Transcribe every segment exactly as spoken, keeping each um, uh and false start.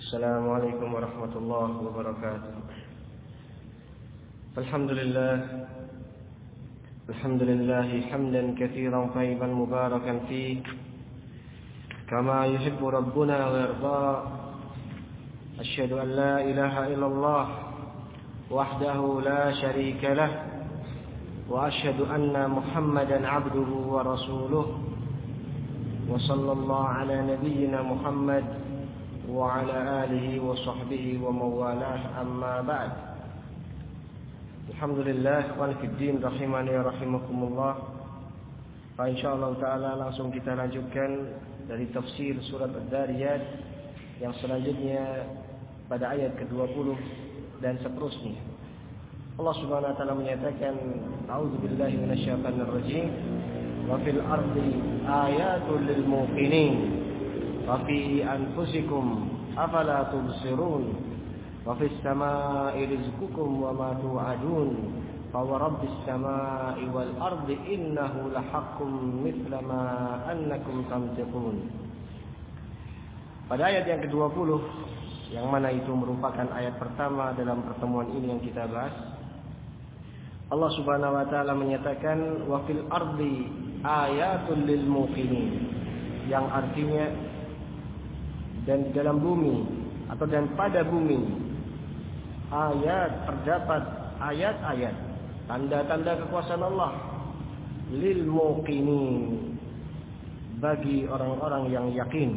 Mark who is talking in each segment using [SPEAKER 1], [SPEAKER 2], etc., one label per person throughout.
[SPEAKER 1] Assalamualaikum warahmatullahi wabarakatuh. Alhamdulillah Alhamdulillah hamdan katsiran tayyiban mubarakan fihi kama yuhibbu rabbuna wa yarda. Asyhadu an la ilaha illallah wahdahu la syarika lah wa asyhadu anna Muhammadan abduhu wa rasuluh wa sallallahu ala nabiyyina Muhammad wa ala alihi wa sahbihi wa mawalah, amma ba'd. Alhamdulillah wal fiddin rahimani rahimakumullah. Fa insyaallah taala langsung kita lanjutkan dari tafsir surat Ad-Dariyat yang selanjutnya pada ayat ke dua puluh dan seterusnya. Allah Subhanahu wa taala menyatakan, a'udzubillahi minasyaitonir rajim. Wa fil ardi ayatul lil muqinin wa fi anfusikum afala tubsirun wa fis samaa'i rizqukum wa ma tu'adun fa wa rabbis samaa'i wal ardi innahu lahaqqun mithla ma annakum tamtiqun. Pada ayat yang ke dua puluh, yang mana itu merupakan ayat pertama dalam pertemuan ini yang kita bahas, Allah Subhanahu wa taala menyatakan wa fil ardi ayatul lil muqinin, yang artinya dan di dalam bumi atau dan pada bumi ayat, terdapat ayat-ayat, tanda-tanda kekuasaan Allah lil muqinin, bagi orang-orang yang yakin.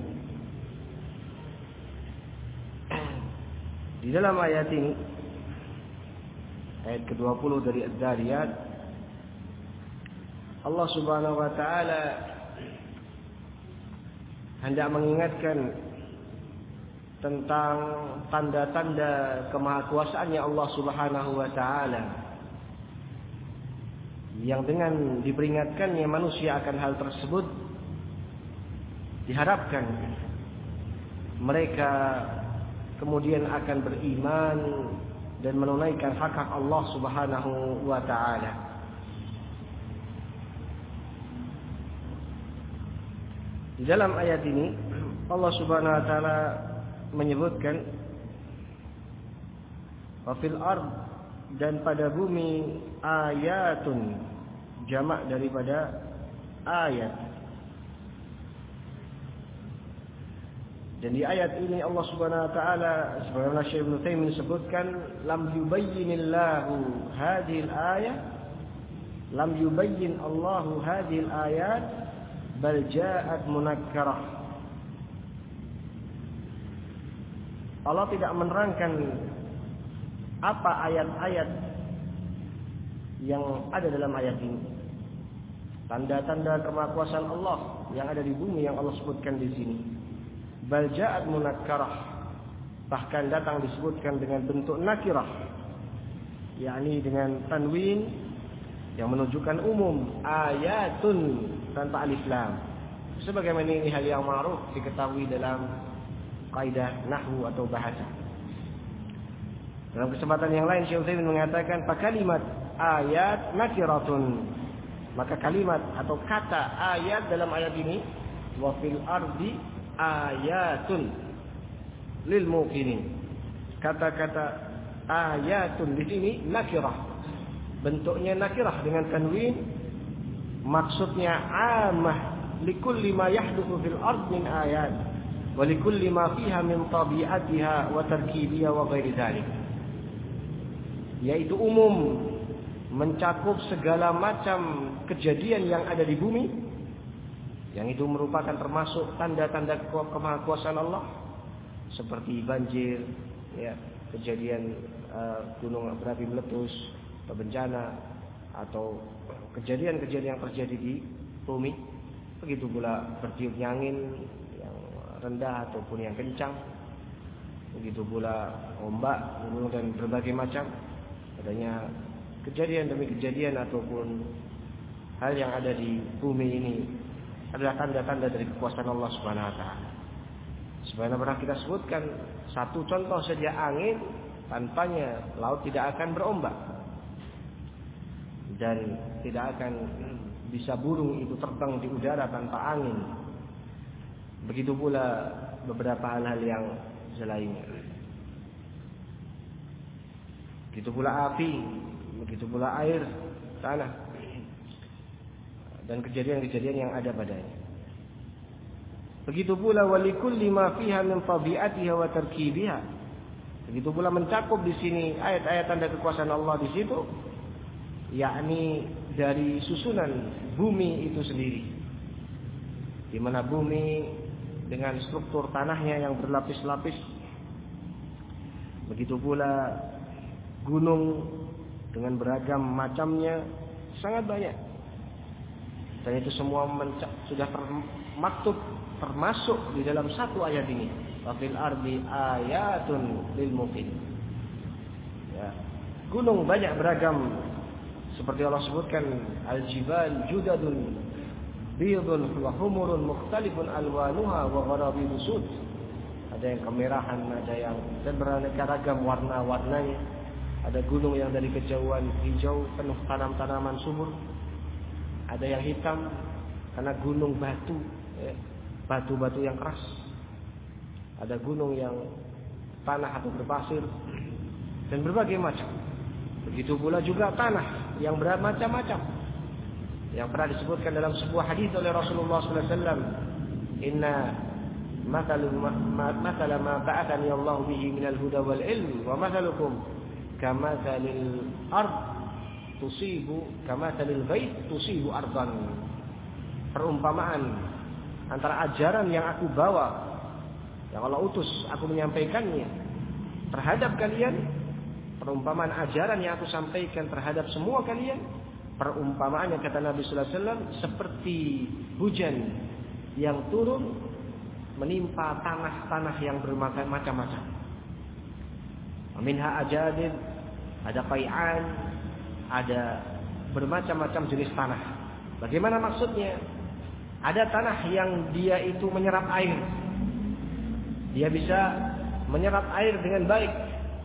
[SPEAKER 1] Di dalam ayat ini, ayat ke dua puluh dari Ad-Dariyat, Allah Subhanahu wa taala hendak mengingatkan tentang tanda-tanda kemahakuasaannya Allah Subhanahu wa taala, yang dengan diperingatkannya manusia akan hal tersebut diharapkan mereka kemudian akan beriman dan menunaikan hak-hak Allah Subhanahu wa taala. Di dalam ayat ini Allah Subhanahu wa taala menyebutkan wa fil ard, dan pada bumi, ayatun, jamak daripada ayat. Dan di ayat ini Allah Subhanahu wa taala, sebagaimana Syekh Ibnu Taimiyah sebutkan, lam yubayyinillahu hadhil ayat, lam yubayyin Allahu hadhil ayat bal ja'at munakkarah. Allah tidak menerangkan apa ayat-ayat yang ada dalam ayat ini, tanda-tanda kemahakuasaan Allah yang ada di bumi yang Allah sebutkan di sini. Bal ja'at munakkarah, bahkan datang disebutkan dengan bentuk nakirah, yakni dengan tanwin yang menunjukkan umum, ayatun tanpa alif lam. Sebagaimana ini hal yang ma'ruf diketahui dalam kaidah nahwu atau bahasa. Dalam kesempatan yang lain Syekh Utsaimin mengatakan fa kalimat ayat nakiratun, maka kalimat atau kata ayat dalam ayat ini wa fil ardi ayatun lil muqinin, kata-kata ayatun di sini nakirah, bentuknya nakirah dengan tanwin, maksudnya amah likulli ma yahdutsu fil ard min ayat wa likulli ma fiha min tabi'atiha wa tarkibiha wa ghairi dzalik, yaitu umum, mencakup segala macam kejadian yang ada di bumi, yang itu merupakan termasuk tanda-tanda kemahakuasaan Allah, seperti banjir, ya, kejadian uh, gunung berapi meletus, atau bencana, atau kejadian-kejadian yang terjadi di bumi. Begitu pula bertiupnya angin yang rendah ataupun yang kencang, begitu pula ombak, gunung, dan berbagai macam adanya kejadian demi kejadian ataupun hal yang ada di bumi ini adalah tanda-tanda dari kekuasaan Allah Subhanahu wa taala. Sebagaimana pernah kita sebutkan, satu contoh saja angin, tanpanya laut tidak akan berombak dan tidak akan bisa burung itu terbang di udara tanpa angin. Begitu pula beberapa hal-hal yang selainnya. Begitu pula api, begitu pula air, tanah, dan kejadian-kejadian yang ada padanya. Begitu pula walikulli ma fiha min tabi'atiha wa tarkibiha. Begitu pula mencakup di sini ayat-ayat tanda kekuasaan Allah di situ, yakni dari susunan bumi itu sendiri. Di mana bumi dengan struktur tanahnya yang berlapis-lapis. Begitu pula gunung dengan beragam macamnya sangat banyak. Dan itu semua sudah termaktub, termasuk di dalam satu ayat ini. Wa fil ardi ayatun lil muqin. Ya. Gunung banyak beragam, seperti Allah sebutkan, al-jibal judadun bidun wa humurun mukhtalifun alwanuha wa gharabibu sud. Ada yang kemerahan, ada yang dan beraneka ragam warna-warnanya. Ada gunung yang dari kejauhan hijau penuh tanam-tanaman subur. Ada yang hitam karena gunung batu, ya, batu-batu yang keras. Ada gunung yang tanah atau berpasir dan berbagai macam. Begitu pula juga tanah yang bermacam-macam. Yang pernah disebutkan dalam sebuah hadis oleh Rasulullah sallallahu alaihi wasallam, "Inna mathalu mathala ma ba'athani Allah bihi minal huda wal ilm wa mathalukum kamathalil ard tusibu kamathalil bait tusibu ardan." Perumpamaan antara ajaran yang aku bawa, yang Allah utus aku menyampaikannya terhadap kalian, perumpamaan ajaran yang aku sampaikan terhadap semua kalian, perumpamaannya kata Nabi sallallahu alaihi wasallam seperti hujan yang turun menimpa tanah-tanah yang bermacam-macam. Minha ajadid, ada qai'an, ada bermacam-macam jenis tanah. Bagaimana maksudnya? Ada tanah yang dia itu menyerap air. Dia bisa menyerap air dengan baik.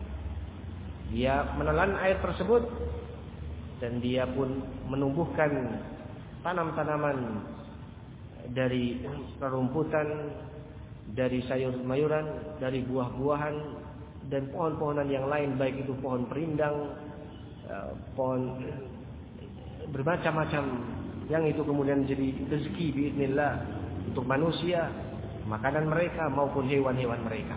[SPEAKER 1] Dia menelan air tersebut dan dia pun menumbuhkan tanam-tanaman dari rerumputan, dari sayur-mayuran, dari buah-buahan dan pohon-pohonan yang lain, baik itu pohon perindang, pohon bermacam-macam, yang itu kemudian menjadi rezeki biidznillah untuk manusia, makanan mereka maupun hewan-hewan mereka.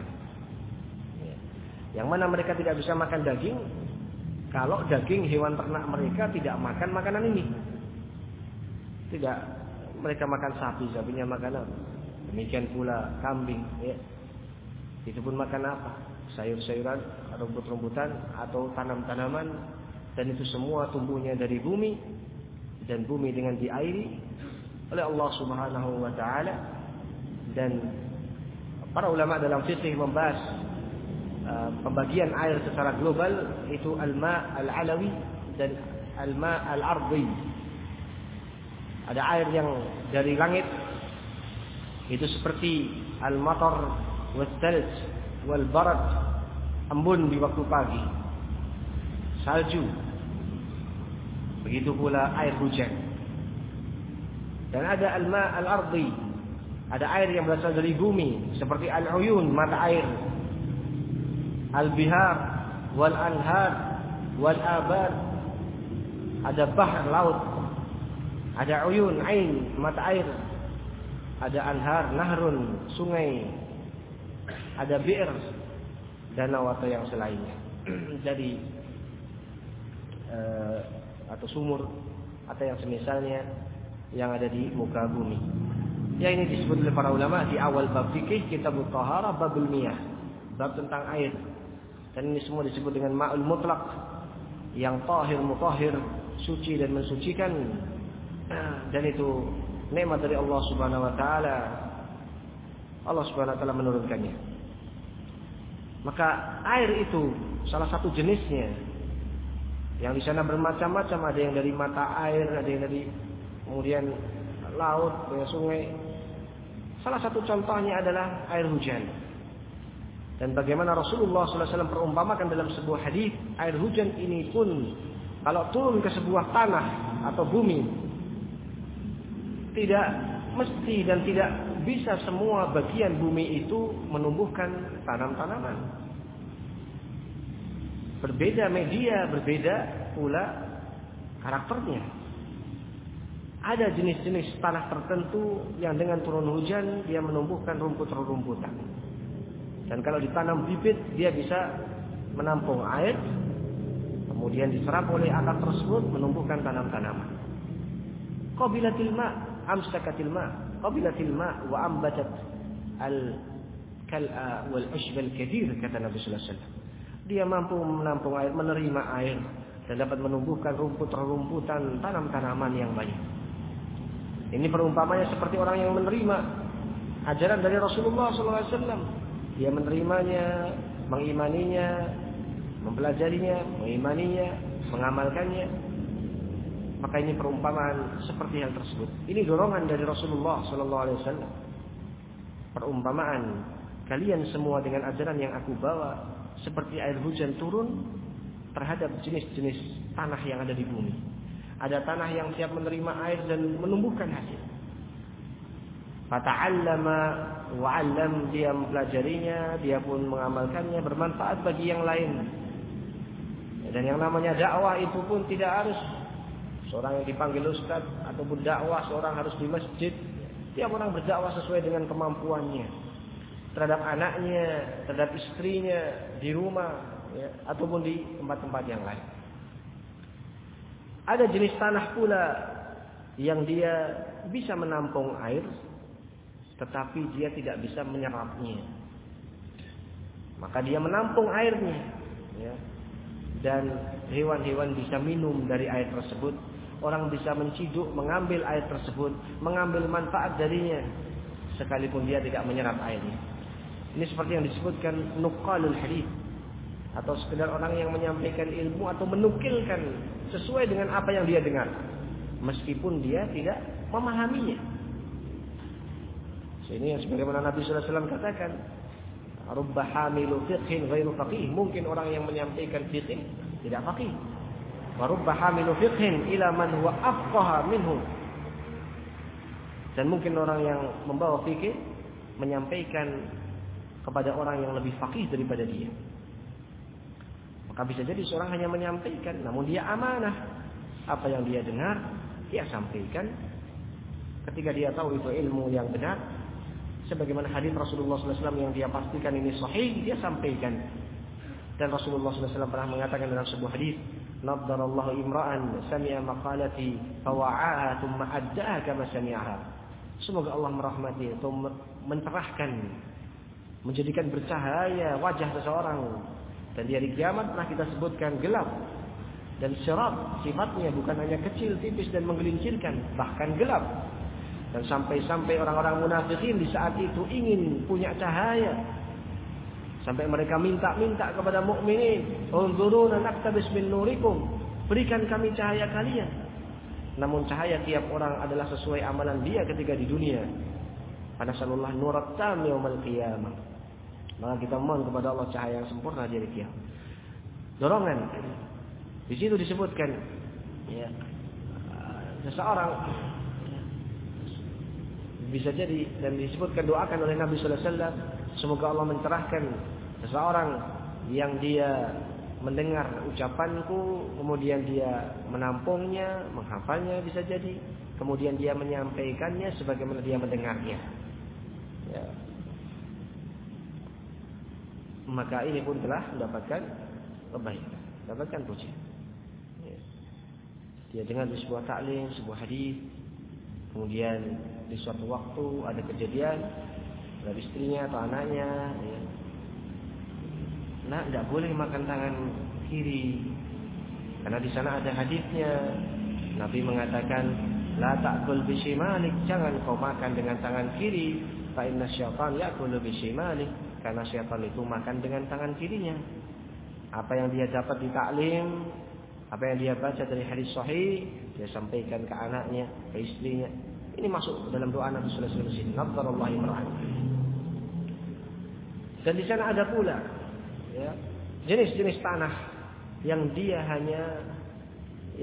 [SPEAKER 1] Yang mana mereka tidak bisa makan daging kalau daging hewan ternak mereka tidak makan makanan ini. Tidak, mereka makan sapi, sapinya makan apa? Demikian pula kambing, ya. Itu pun makan apa? Sayur-sayuran, rumput-rumputan atau tanam-tanaman, dan itu semua tumbuhnya dari bumi, dan bumi dengan diairi oleh Allah Subhanahu wa taala. Dan para ulama dalam fikih membahas uh, pembagian air secara global, itu al-ma' al-alawi dan al-ma' al-ardi. Ada air yang dari langit, itu seperti al-matar wal-thalj wal-barad, embun di waktu pagi, salju. Begitu pula air hujan. Dan ada al-ma' al-ardi, ada air yang berasal dari bumi, seperti al-uyun, mata air, al-bihar wal-anhar wal-abad. Ada bahr, laut. Ada uyun, ain, mata air. Ada anhar, nahrun, sungai. Ada bi'r, danau atau yang selainnya. Jadi uh, atau sumur atau yang semisalnya yang ada di muka bumi. Ya, ini disebut oleh para ulama di awal bab fikih Kitabut Thaharah, babul miyah, bab tentang air. Dan ini semua disebut dengan ma'ul mutlaq, yang tahir mutahhir, suci dan mensucikan. Dan itu nikmat dari Allah Subhanahu wa taala. Allah Subhanahu wa taala menurunkannya. Maka air itu salah satu jenisnya. Yang di sana bermacam-macam, ada yang dari mata air, ada yang dari kemudian laut, dari sungai. Salah satu contohnya adalah air hujan. Dan bagaimana Rasulullah sallallahu alaihi wasallam perumpamakan dalam sebuah hadis, air hujan ini pun kalau turun ke sebuah tanah atau bumi, tidak mesti dan tidak tidak bisa semua bagian bumi itu menumbuhkan tanam-tanaman. Berbeda media, berbeda pula karakternya. Ada jenis-jenis tanah tertentu yang dengan turun hujan dia menumbuhkan rumput-rumputan. Dan kalau ditanam bibit dia bisa menampung air, kemudian diserap oleh atap tersebut menumbuhkan tanam-tanaman. Qabilatil ma' amsakatil ma', qabilatil ma' wa ambatat al-kal'a wal ushbal kathir, kata Nabi sallallahu alaihi wasallam. Dia mampu menampung air, menerima air, dan dapat menumbuhkan rumput-rumputan, tanam-tanaman yang banyak. Ini perumpamannya seperti orang yang menerima ajaran dari Rasulullah sallallahu alaihi wasallam. Dia menerimanya, mengimaninya, mempelajarinya, mengimaninya, mengamalkannya. Maka ini perumpamaan seperti hal tersebut. Ini dorongan dari Rasulullah sallallahu alaihi wasallam. Perumpamaan, kalian semua dengan ajaran yang aku bawa seperti air hujan turun terhadap jenis-jenis tanah yang ada di bumi. Ada tanah yang siap menerima air dan menumbuhkan hasil. Fata'allama wa'allam, dia mempelajarinya, dia pun mengamalkannya, bermanfaat bagi yang lain. Dan yang namanya dakwah itu pun tidak harus seorang yang dipanggil ustaz ataupun dakwah seorang harus di masjid. Tiap orang berdakwah sesuai dengan kemampuannya. Terhadap anaknya, terhadap istrinya, di rumah, ya, ataupun di tempat-tempat yang lain. Ada jenis tanah pula yang dia bisa menampung air, tetapi dia tidak bisa menyerapnya. Maka dia menampung airnya, ya, dan hewan-hewan bisa minum dari air tersebut. Orang bisa menciduk, mengambil air tersebut, mengambil manfaat darinya, sekalipun dia tidak menyerap airnya. Ini seperti yang disebutkan nuqalul hadits, atau sekedar orang yang menyampaikan ilmu atau menukilkan sesuai dengan apa yang dia dengar, meskipun dia tidak memahaminya. Ini yang sebagaimana Nabi sallallahu alaihi wasallam katakan, rubba hamilu fiqhin ghairu faqih. Mungkin orang yang menyampaikan fiqh tidak faqih. Wa rubba hamilu fiqhin ila man huwa afqaha minhu. Dan mungkin orang yang membawa fikih menyampaikan kepada orang yang lebih faqih daripada dia. Maka bisa jadi seorang hanya menyampaikan, namun dia amanah. Apa yang dia dengar, dia sampaikan. Ketika dia tahu itu ilmu yang benar, sebagaimana hadis Rasulullah sallallahu alaihi wasallam yang dia pastikan ini sahih, dia sampaikan. Dan Rasulullah sallallahu alaihi wasallam pernah mengatakan dalam sebuah hadis, "Naddarallahu imra'an sami'a maqalati fawa'aha thumma addaha kama sami'aha." Semoga Allah merahmati atau mencerahkan, menjadikan bercahaya wajah seseorang. Dan di hari kiamat pernah kita sebutkan gelap. Dan syarab sifatnya bukan hanya kecil, tipis dan menggelincirkan, bahkan gelap. Dan sampai-sampai orang-orang munafikin di saat itu ingin punya cahaya. Sampai mereka minta-minta kepada mukminin, "Unzuruna naqtabis min nurikum." Berikan kami cahaya kalian. Namun cahaya tiap orang adalah sesuai amalan dia ketika di dunia. Nasallallahu nurat tam yaumil qiyamah. Maka kita mohon kepada Allah cahaya yang sempurna di hari kiamat. Dorongan. Di situ disebutkan, ya, seseorang bisa jadi dan disebutkan doakan oleh Nabi sallallahu alaihi wasallam, semoga Allah mencerahkan seseorang yang dia mendengar ucapanku, kemudian dia menampungnya, menghafalnya bisa jadi, kemudian dia menyampaikannya sebagaimana dia mendengarnya. Ya. Maka ini pun telah mendapatkan kebaikan, mendapatkan pujian. Ya. Dia dengar di sebuah taklim, sebuah hadis, kemudian di suatu waktu ada kejadian dari istrinya atau anaknya, ya. Nah, tidak boleh makan tangan kiri, karena di sana ada hadisnya. Nabi mengatakan, la ta'kul bishimalik, jangan kau makan dengan tangan kiri, fa inna syaitan ya'kulu bishimalik, karena syaitan itu makan dengan tangan kirinya. Apa yang dia dapat di taklim, apa yang dia baca dari hadis sahih, dia sampaikan ke anaknya, ke istrinya. Ini masuk dalam doa Nabi sallallahu alaihi wasallam, nadharallahi mar'an. Dan di sana ada pula, ya, jenis-jenis tanah yang dia hanya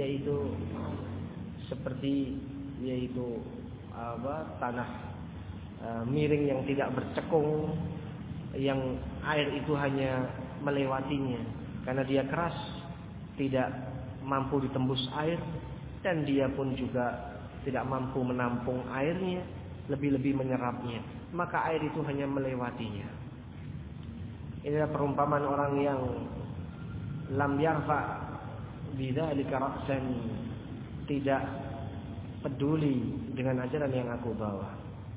[SPEAKER 1] yaitu seperti yaitu apa tanah uh, miring yang tidak bercekung, yang air itu hanya melewatinya karena dia keras, tidak mampu ditembus air, dan dia pun juga tidak mampu menampung airnya, lebih-lebih menyerapnya, maka air itu hanya melewatinya. Inilah perumpamaan orang yang lam yarfa bidzalika ra'san, tidak peduli dengan ajaran yang aku bawa.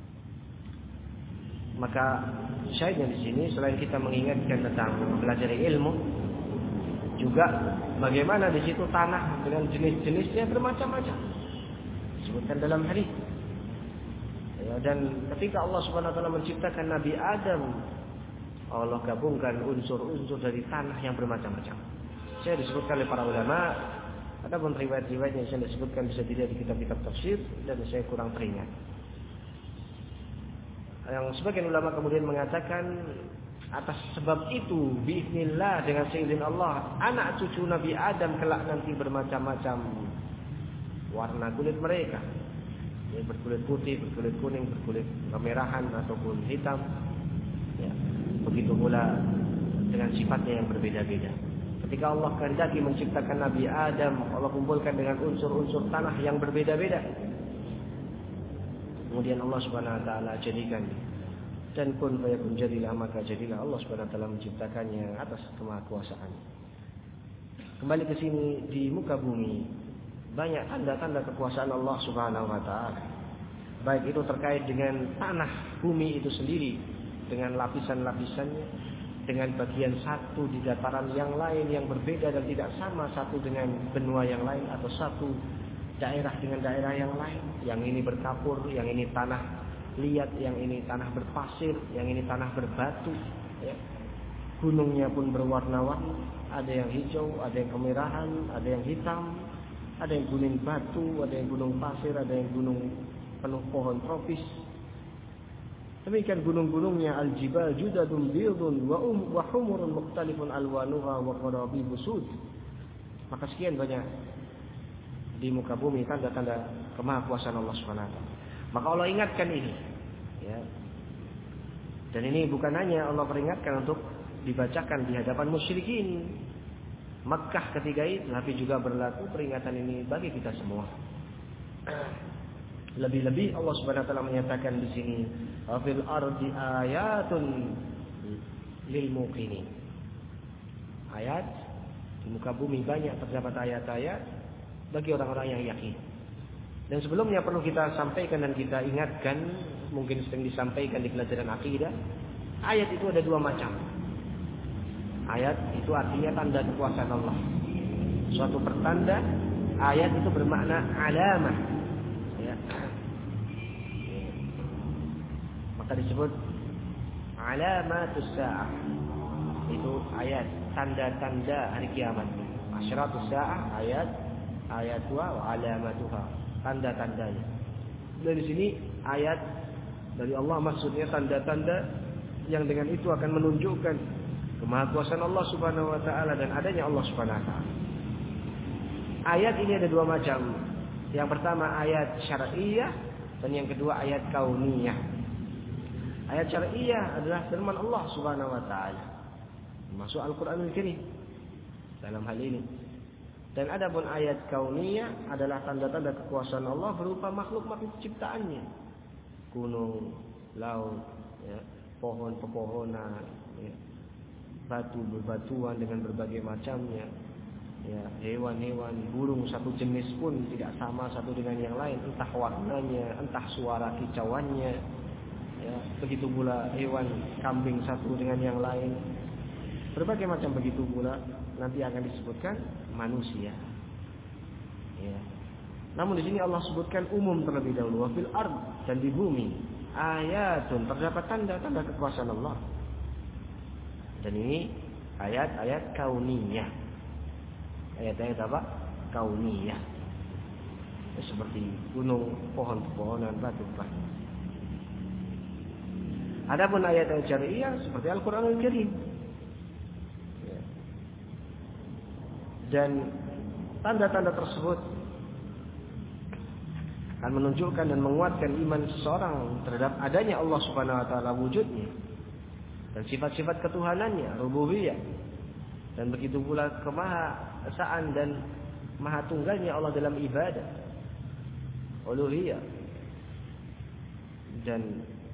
[SPEAKER 1] Maka syahidnya di sini selain kita mengingatkan tentang belajar ilmu, juga bagaimana di situ tanah dengan jenis-jenisnya bermacam-macam. Disebutkan dalam hadis. Ya, dan ketika Allah Subhanahu wa taala menciptakan Nabi Adam, Allah gabungkan unsur-unsur dari tanah yang bermacam-macam. Saya disebutkan oleh para ulama, ada pun riwayat-riwayat yang saya disebutkan bisa dilihat di kitab-kitab tafsir dan saya kurang teringat. Yang sebagian ulama kemudian mengatakan atas sebab itu biiznillah, dengan seizin Allah, anak cucu Nabi Adam kelak nanti bermacam-macam warna kulit mereka. Ya, berkulit putih, berkulit kuning, berkulit kemerahan ataupun hitam. Ya, begitu pula dengan sifatnya yang berbeda-beda. Ketika Allah kehendaki menciptakan Nabi Adam, Allah kumpulkan dengan unsur-unsur tanah yang berbeda-beda. Kemudian Allah Subhanahu wa taala jadikan, dan kun fayakun, jadilah maka jadilah. Allah Subhanahu wa taala menciptakannya atas kemahakuasaan. Kembali ke sini, di muka bumi banyak tanda-tanda kekuasaan Allah Subhanahu wa taala. Baik itu terkait dengan tanah bumi itu sendiri, dengan lapisan-lapisannya, dengan bagian satu di dataran yang lain yang berbeda dan tidak sama satu dengan benua yang lain, atau satu daerah dengan daerah yang lain. Yang ini berkapur, yang ini tanah liat, yang ini tanah berpasir, yang ini tanah berbatu. Ya. Gunungnya pun berwarna-warni, ada yang hijau, ada yang kemerahan, ada yang hitam, ada yang gunung batu, ada yang gunung pasir, ada yang gunung penuh pohon tropis. Demikian gunung-gunungnya, al-jibal judadun bidun wa um wa humurun mukhtalifun alwanuha wa qarabibu sud. Maka sekian banyak di muka bumi tanda-tanda kemahakuasaan Allah Subhanahu wa taala. Maka Allah ingatkan ini, ya. Dan ini bukan hanya Allah peringatkan untuk dibacakan di hadapan musyrikin Makkah ketika itu, tapi juga berlaku peringatan ini bagi kita semua. Lebih-lebih Allah Subhanahu wa taala menyatakan di sini, "Fil ardi ayatun lil muqinin." Ayat di muka bumi banyak terdapat ayat-ayat bagi orang-orang yang yakin. Dan sebelumnya perlu kita sampaikan dan kita ingatkan, mungkin sering disampaikan di pelajaran akidah, ayat itu ada dua macam. Ayat itu artinya tanda kekuasaan Allah. Suatu pertanda, ayat itu bermakna alamah. Ya. Maka disebut alamatus sa'ah. Itu ayat, tanda-tanda hari kiamat. Asyratus sa'ah, ayat, ayatuha wa alamatuha, tanda-tandanya. Dari sini ayat dari Allah maksudnya tanda-tanda yang dengan itu akan menunjukkan kemahakuasaan Allah Subhanahu wa taala dan adanya Allah Subhanahu wa taala. Ayat ini ada dua macam. Yang pertama ayat syar'iyyah dan yang kedua ayat kauniyah. Ayat syar'iyyah adalah firman Allah Subhanahu wa taala, masuk Al-Qur'anul Karim dalam hal ini. Dan adapun ayat kauniyah adalah tanda-tanda kekuasaan Allah berupa makhluk-makhluk ciptaannya. Gunung, laut, ya, pohon-pepohonan, ya, batu berbatuan dengan berbagai macamnya, ya, hewan-hewan, burung satu jenis pun tidak sama satu dengan yang lain, entah warnanya, entah suara kicauannya, ya, begitu pula hewan kambing satu dengan yang lain, berbagai macam. Begitu pula nanti akan disebutkan manusia, ya. Namun di sini Allah sebutkan umum terlebih dahulu, fil ard, dan di bumi ayatun, terdapat tanda-tanda kekuasaan Allah. Dan ini ayat-ayat kauniyah. Ayat-ayat apa? Kauniyah. Ya, seperti gunung, pohon-pohonan, batu-batu. Adapun ayat-ayat syar'iyyah seperti Al-Qur'anul Karim. Ya. Dan tanda-tanda tersebut akan menunjukkan dan menguatkan iman seseorang terhadap adanya Allah Subhanahu wa taala, wujudnya dan sifat-sifat ketuhanannya, rububiyah, dan begitu pula kemahasaan dan maha tunggalnya Allah dalam ibadah, uluhiyah, dan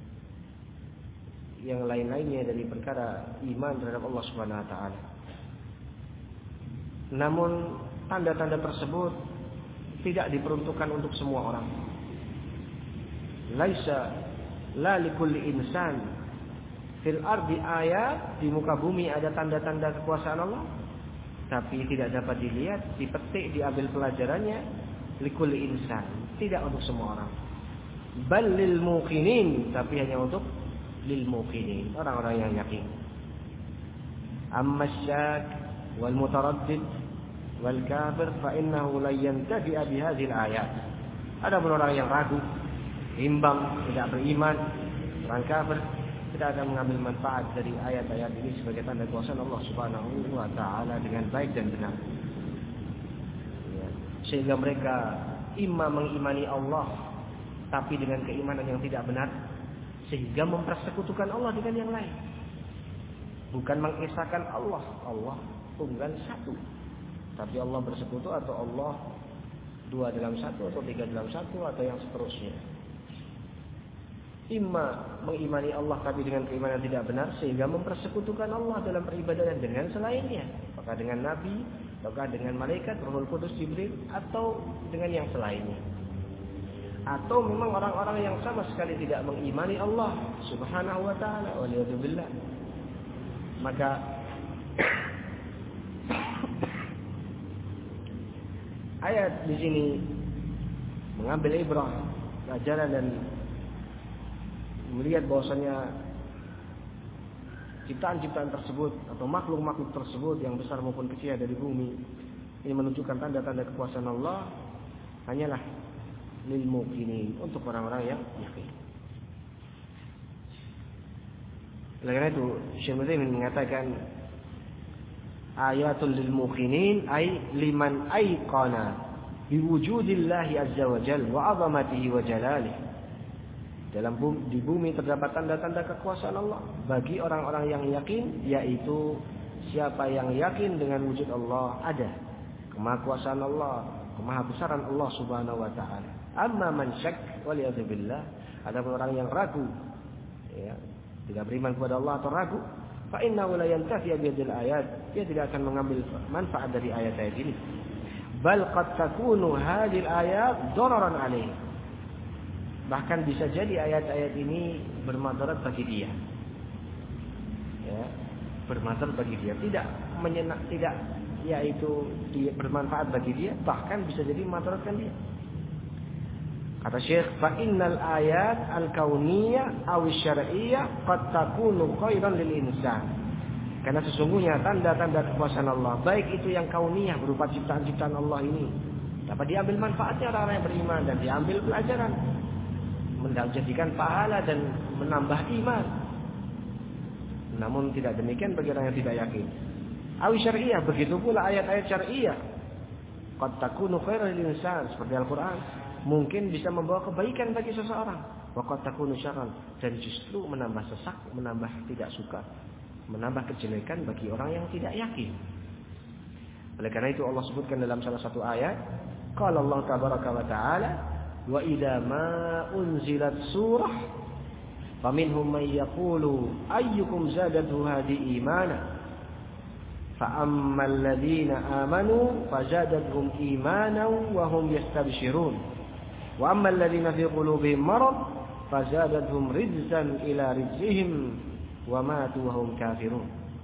[SPEAKER 1] yang lain-lainnya dari perkara iman terhadap Allah Subhanahu wa taala. Namun tanda-tanda tersebut tidak diperuntukkan untuk semua orang. Laisa la likulli insan fil ardi ayat, di muka bumi ada tanda-tanda kekuasaan Allah, tapi tidak dapat dilihat, dipetik, diambil pelajarannya. Likulli insan, tidak untuk semua orang. Bal lil muqinin, tapi hanya untuk lil muqinin, orang-orang yang yakin. Amma syak wal mutaraddid wal kafir fa innahu la yantafi bi hadhihi al ayat. Ada pun orang yang ragu, bimbang, tidak beriman, orang kafir, tidak akan mengambil manfaat dari ayat-ayat ini sebagai tanda kuasa Allah Subhanahu wa taala dengan baik dan benar. Ya. Sehingga mereka imma mengimani Allah tapi dengan keimanan yang tidak benar, sehingga mempersekutukan Allah dengan yang lain. Bukan mengesahkan Allah, Allah tunggal satu, tapi Allah bersekutu, atau Allah dua dalam satu, atau tiga dalam satu, atau yang seterusnya. Imma mengimani Allah tapi dengan keimanan tidak benar, sehingga mempersekutukan Allah dalam peribadatan dengan selainnya, apakah dengan Nabi, apakah dengan malaikat, Ruhul Qudus, Jibril, atau dengan yang selainnya. Atau memang orang-orang yang sama sekali tidak mengimani Allah Subhanahu wa taala, waliyadzubillah. Maka ayat di sini mengambil ibrah, pelajaran, dan melihat bahwasanya ciptaan-ciptaan tersebut atau makhluk-makhluk tersebut yang besar maupun kecil dari bumi ini menunjukkan tanda-tanda kekuasaan Allah hanyalah lil muqinin, untuk orang-orang yang yakin. Oleh karena itu Syekh Muhammad mengatakan ayatul lil muqinin ay liman ayqana biwujudillahi azza wa jalla wa 'azamatihi wa jalalihi. Dalam bumi, di bumi terdapat tanda-tanda kekuasaan Allah bagi orang-orang yang yakin, yaitu siapa yang yakin dengan wujud Allah, ada kemahakuasaan Allah, kemahabesaran Allah Subhanahu wa taala. Amma man syak waliyadzubillah, ada orang yang ragu, ya, tidak beriman kepada Allah atau ragu, fa innahu la yantafi bi hadhil ayat, dia tidak akan mengambil manfaat dari ayat-ayat ini. Bal qad takunu hadhil ayat dararan alaihi, bahkan bisa jadi ayat-ayat ini bermadarat bagi dia, ya, bermadarat bagi dia, tidak menyenak, tidak, yaitu dia bermanfaat bagi dia, bahkan bisa jadi madaratkan dia. Kata Syekh, fa innal ayat al-kauniyah aw syar'iyyah qad takunu khairan lil insan. Karena sesungguhnya tanda-tanda kekuasaan Allah, baik itu yang kauniyah berupa ciptaan-ciptaan Allah ini, dapat diambil manfaatnya orang-orang yang beriman dan diambil pelajaran, menjadikan pahala dan menambah iman. Namun tidak demikian bagi orang yang tidak yakin. Aw syar'iyyah, begitu pula ayat-ayat syar'iyyah, qad takunu khairan lil insan, seperti Al-Qur'an, mungkin bisa membawa kebaikan bagi seseorang, wa qad takunu syarran, dan justru menambah sesak, menambah tidak suka, menambah kejelekan bagi orang yang tidak yakin. Oleh karena itu Allah sebutkan dalam salah satu ayat, qala Allah tabaraka wa taala, wa idza ma unzilat surah faminhum man yaqulu ayyukum zadatu hadhihi imana fa ammal ladzina amanu fazadathum imanan wa hum yastabshirun wa ammal ladzina fi qulubihim marad fazadathum rijzan ila rijzihim wa matu wa hum kafirun.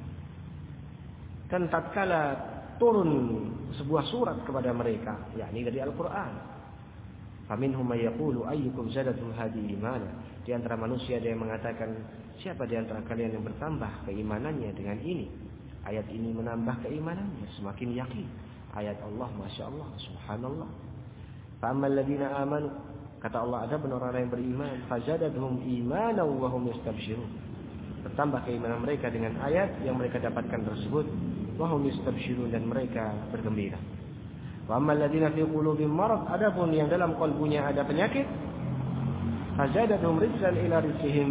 [SPEAKER 1] Dan tatkala turun sebuah surat kepada mereka, yakni dari Al-Qur'an, faminhum may yaqulu ayyukum zadatu hadhihi imana, di antara manusia ada yang mengatakan, siapa di antara kalian yang bertambah keimanannya dengan ini? Ayat ini menambah keimanannya, semakin yakin. Ayat Allah, Masya Allah, Subhanallah. Fa'ammal ladina amanu, kata Allah, ada benar orang yang beriman, fazadatuhum imanan wa hum yastabshirun, bertambah keimanan mereka dengan ayat yang mereka dapatkan tersebut, wa hum yastabshirun, dan mereka bergembira. Wa ammal ladzina fi qulubihim marad, adapun yang dalam kalbunya ada penyakit, fazadatuhum rijsan ila rijsihim,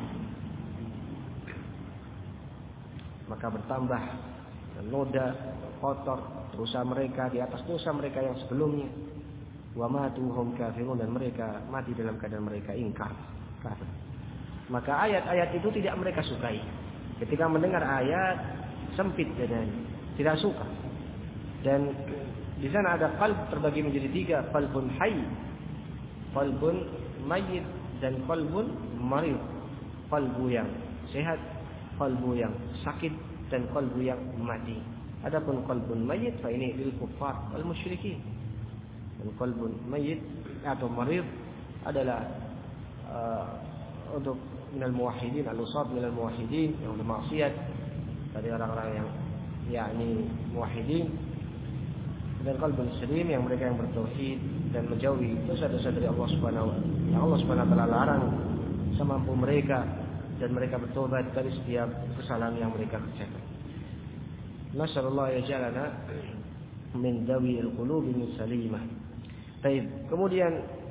[SPEAKER 1] maka bertambah noda kotor dosa mereka di atas dosa mereka yang sebelumnya. Wa matuhum kafirun, dan mereka mati dalam keadaan mereka ingkar, kafir. Maka ayat-ayat itu tidak mereka sukai. Ketika mendengar ayat sempit dadanya, tidak suka. Dan di sana ada qalb terbagi menjadi tiga, qalbun hayy, qalbun mayyit, dan qalbun marid. Qalbu yang sehat, qalbu yang sakit, dan qalbu yang mati. Adapun qalbun mayyit fa ini lil kuffar wal musyrikin. Dan qalbun mayyit atau marid adalah uh, untuk minal muwahhidin, al-usab minal muwahhidin yang bermaksiat, dari orang-orang yang yakni muwahhidin. Dan qalbun salim yang mereka yang bertauhid dan menjauhi dosa-dosa dari Allah Subhanahu wa taala. Yang Allah Subhanahu wa taala larang semampu mereka, dan mereka bertobat dari setiap kesalahan yang mereka kerjakan. Nasallallahu yaj'alana min dawil qulubi min salimah. Baik, kemudian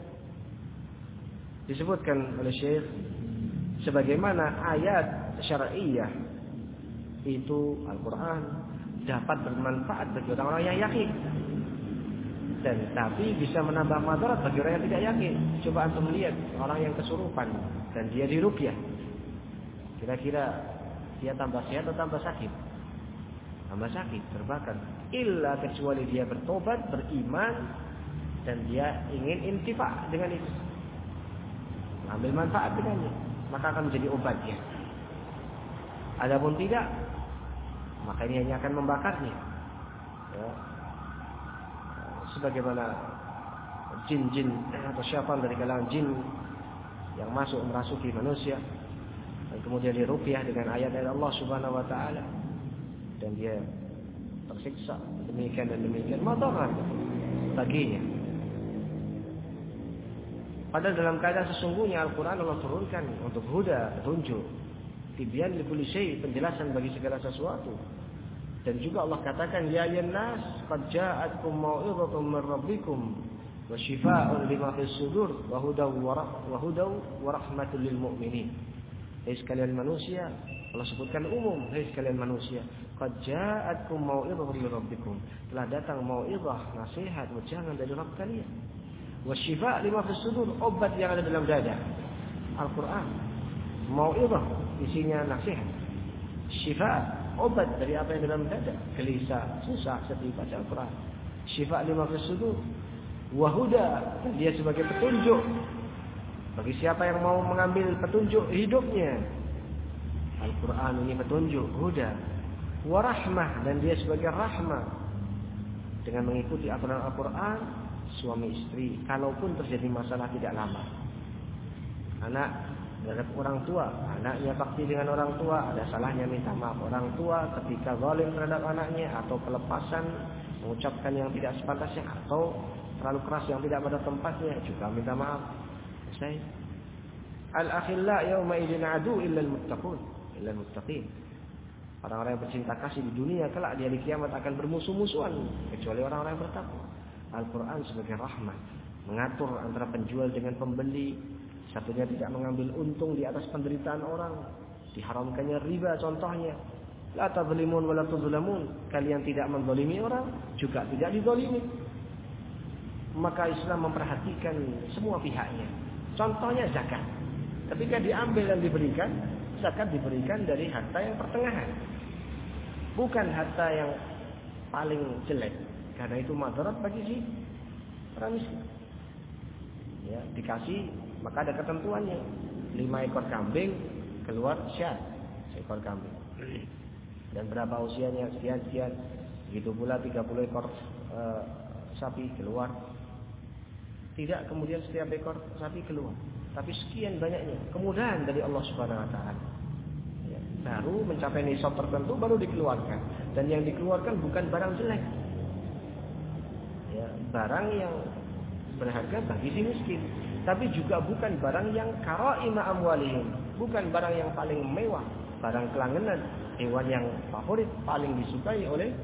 [SPEAKER 1] disebutkan oleh Syekh sebagaimana ayat syar'iyyah itu Al-Qur'an dapat bermanfaat bagi orang-orang yang yakin, dan tapi bisa menambah madarat bagi orang yang tidak yakin. Coba antum lihat orang yang kesurupan dan dia diruqyah, kira-kira dia tambah sehat atau tambah sakit? Tambah sakit, terbakar. Illa kecuali dia bertobat, beriman, dan dia ingin intifa dengan itu, mengambil manfaat dengannya, maka akan menjadi obatnya. Adapun tidak, maka ini hanya akan membakarnya. Ya. Sebagaimana jin-jin atau syaitan dari kalangan jin yang masuk merasuki manusia, dan kemudian diruqyah dengan ayat-ayat Allah Subhanahu wa taala, dan dia tersiksa demikian dan demikian, madarat baginya. Padahal dalam keadaan sesungguhnya Al-Quran Allah turunkan untuk huda, petunjuk, tibyan likulli syai', penjelasan bagi segala sesuatu. Dan juga Allah katakan, ya ayyuhan nas qad ja'atkum mau'izatun min rabbikum wa shifaa'un lima fis sudur wa hudaw wa hudaw wa rahmatul lil mu'minin. Hai sekalian manusia, Allah sebutkan umum, hai sekalian manusia, qad ja'atkum mau'izatun min rabbikum, telah datang mau'izah, nasihat, wejangan dari Rabb kalian. Wasyifa lima fis sudur, obat yang ada dalam dada. Al-Quran. Mau'izah, isinya nasihat. Syifa, obat dari apa yang dalam dada. Gelisah, susah, sedih, baca Al-Quran. Syifa lima fis sudur. Wahuda, dia sebagai petunjuk bagi siapa yang mau mengambil petunjuk hidupnya. Al-Quran ini petunjuk, huda. Warahmah, dan dia sebagai rahmah. Dengan mengikuti aturan Al-Quran, suami istri, kalaupun terjadi masalah tidak lama. Anak terhadap orang tua, anaknya bakti dengan orang tua, ada salahnya minta maaf orang tua ketika zalim terhadap anaknya, atau pelepasan, mengucapkan yang tidak sepantasnya, atau terlalu keras yang tidak pada tempatnya, juga minta maaf. Saya al-akhilla yawma idzin adu illa al-muttaqun, illa al-muttaqin. Orang-orang yang bercinta kasih di dunia kelak di hari kiamat akan bermusuh-musuhan kecuali orang-orang yang bertakwa. Al-Quran sebagai rahmat, mengatur antara penjual dengan pembeli, satunya tidak mengambil untung di atas penderitaan orang, diharamkannya riba contohnya. La tadzlimun wa la tudzlamun, kalian tidak menzalimi orang, juga tidak dizalimi. Maka Islam memperhatikan semua pihaknya. Contohnya zakat. Ketika diambil dan diberikan, zakat diberikan dari harta yang pertengahan, bukan harta yang paling jelek. Karena itu madarat bagi si orang miskin. Ya, dikasih, maka ada ketentuannya. Lima ekor kambing keluar syat, seekor kambing. Dan berapa usianya, sekian-sekian. Begitu pula tiga puluh ekor e, sapi keluar. Tidak kemudian setiap ekor sapi keluar, tapi sekian banyaknya. Kemudahan dari Allah Subhanahu wa taala. Ya, baru mencapai nisab tertentu baru dikeluarkan. Dan yang dikeluarkan bukan barang jelek. Ya, barang yang berharga bagi si miskin, tapi juga bukan barang yang karaima amwalihim, bukan barang yang paling mewah, barang kelangenan, hewan yang favorit, paling disukai oleh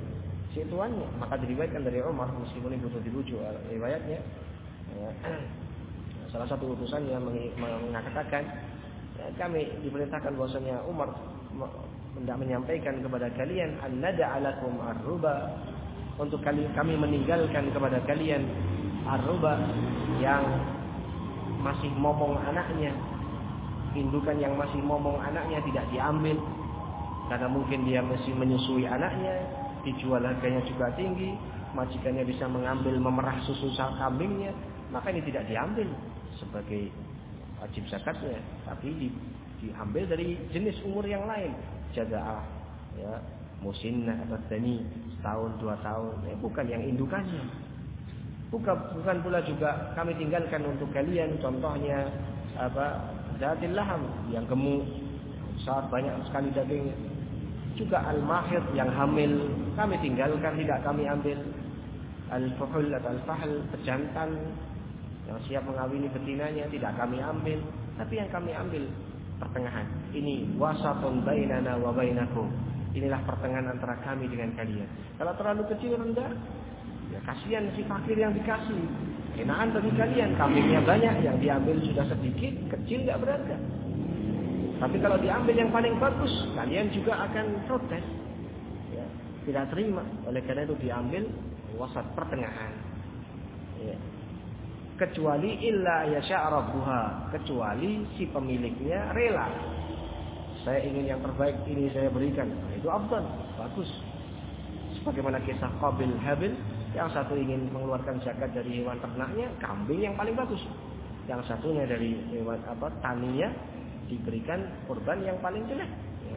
[SPEAKER 1] si tuannya. Maka diriwayatkan dari Umar, meskipun itu dirujuk riwayatnya, ya, salah satu utusannya mengatakan, ya, kami diperintahkan bahwasanya Umar hendak menyampaikan kepada kalian an-nada'alakum ar-ruba, untuk kali kami meninggalkan kepada kalian ar-ruba yang masih momong anaknya, indukan yang masih momong anaknya tidak diambil karena mungkin dia masih menyusui anaknya, dijual harganya juga tinggi, majikannya bisa mengambil memerah susu kambingnya, maka ini tidak diambil sebagai wajib zakatnya, tapi di, diambil dari jenis umur yang lain, jaza'ah, ya, musinnah atau tani, setahun dua tahun, ya, bukan yang indukannya. Bukan, bukan pula juga kami tinggalkan untuk kalian, contohnya apa, zatil laham yang gemuk, besar banyak sekali dagingnya. Juga al-mahid yang hamil kami tinggalkan, tidak kami ambil. Al-fuhul atau al-fahl, pejantan yang siap mengawini betinanya tidak kami ambil, tapi yang kami ambil pertengahan. Ini wasatun bainana wa bainakum. Inilah pertengahan antara kami dengan kalian. Kalau terlalu kecil rendah, ya kasihan si fakir yang dikasih. Enakan bagi kalian, kambingnya banyak, yang diambil sudah sedikit, kecil enggak berharga. Tapi kalau diambil yang paling bagus, kalian juga akan protes, ya, tidak terima. Oleh karena itu diambil wasat pertengahan, ya. Kecuali illa yasha' rabbuha, kecuali si pemiliknya rela. Saya ingin yang terbaik, ini saya berikan, nah, itu afdal, bagus. Sebagaimana kisah Qabil Habil, yang satu ingin mengeluarkan zakat dari hewan ternaknya, kambing yang paling bagus. Yang satunya dari hewan apa taninya, diberikan korban yang paling jelek, ya.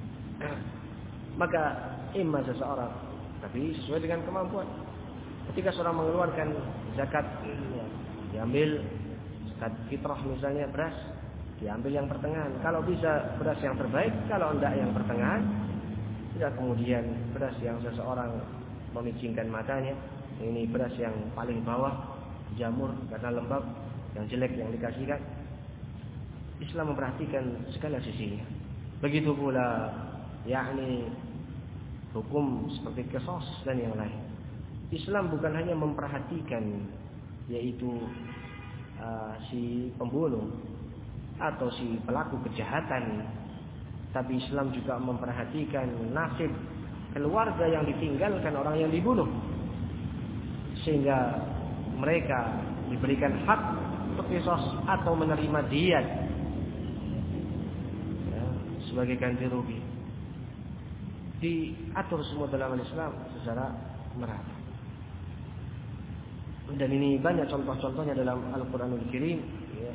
[SPEAKER 1] Maka imma seseorang, tapi sesuai dengan kemampuan. Ketika seorang mengeluarkan zakat, ya, diambil zakat fitrah misalnya beras, diambil yang pertengahan. Kalau bisa beras yang terbaik, kalau tidak yang pertengahan. Tidak kemudian beras yang seseorang memicingkan matanya, ini beras yang paling bawah, jamur karena lembab, yang jelek yang dikasihkan. Islam memperhatikan segala sisinya. Begitu pula yakni hukum seperti qisas dan yang lain. Islam bukan hanya memperhatikan yaitu uh, si pembunuh atau si pelaku kejahatan, tapi Islam juga memperhatikan nasib keluarga yang ditinggalkan orang yang dibunuh, sehingga mereka diberikan hak untuk qisas atau menerima diyat, ya, sebagai ganti rugi. Diatur semua dalam Islam secara merata. Dan ini banyak contoh-contohnya dalam Al-Quranul Karim, ya.